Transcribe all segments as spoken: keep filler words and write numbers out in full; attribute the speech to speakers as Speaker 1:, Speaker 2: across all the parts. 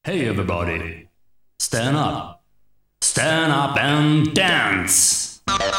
Speaker 1: Hey everybody, stand up, stand up and dance.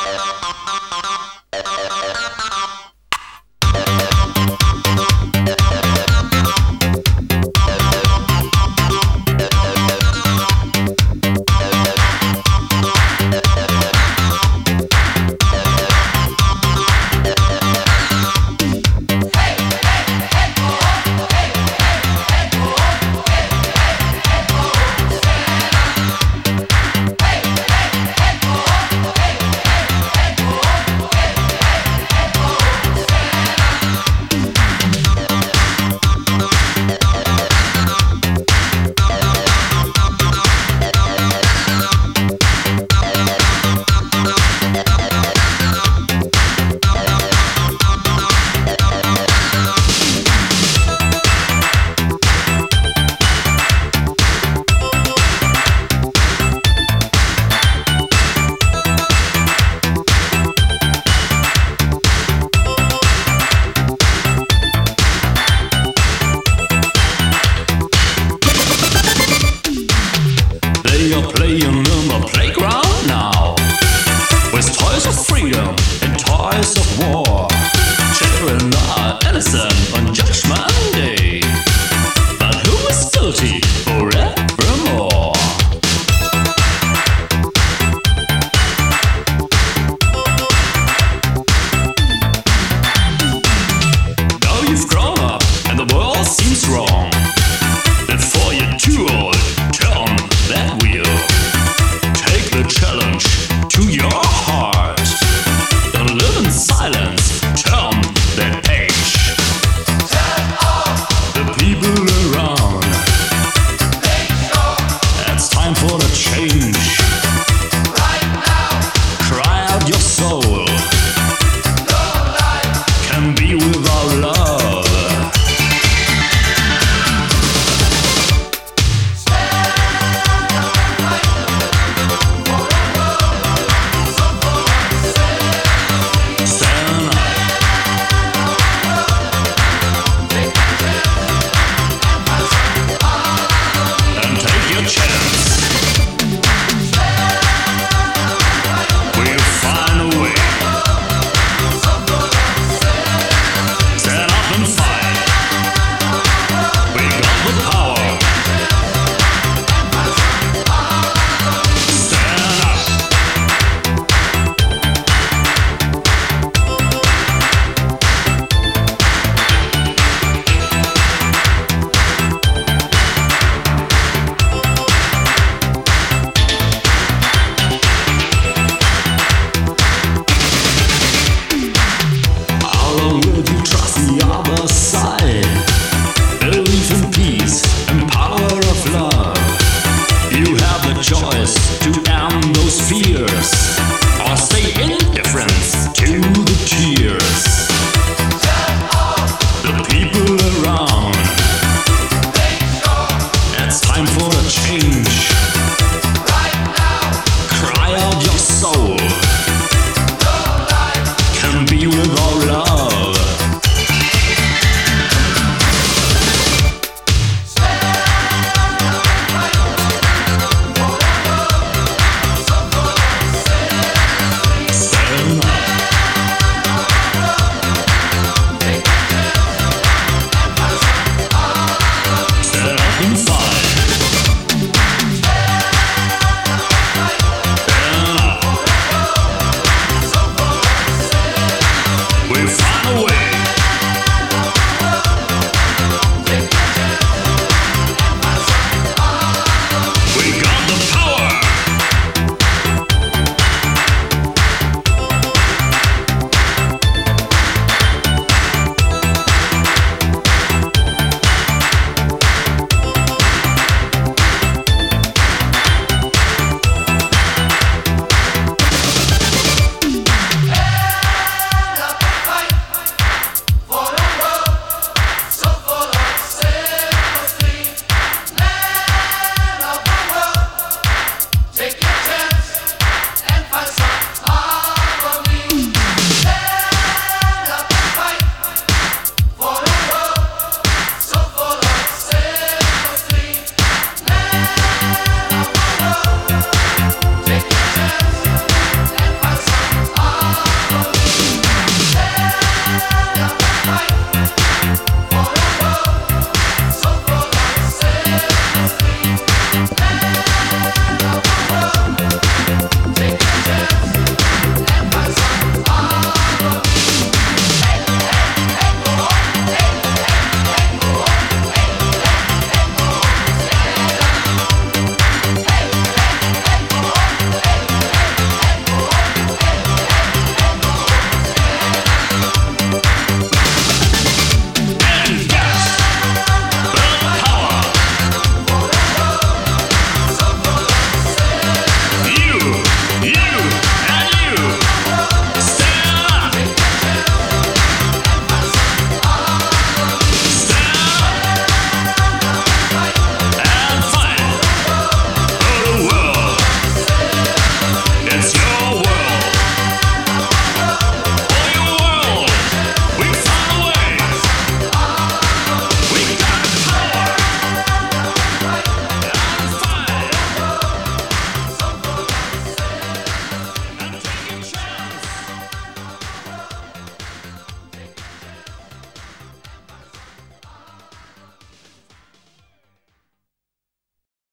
Speaker 1: You're playing in the playground now, with toys of freedom and toys of war. Children are innocent on Judgment Day, but who is guilty forevermore? Now you've grown up and the world seems wrong. Before you're too old, turn that wheel. Take the challenge to your heart. Don't live in silence, turn that page. Turn off the people around. Make sure it's time for the change. Right now, cry out your soul. No life can be without love. Choice to end those fears, or stay indifferent to the tears. Turn off the people around. Make sure it's time for a change.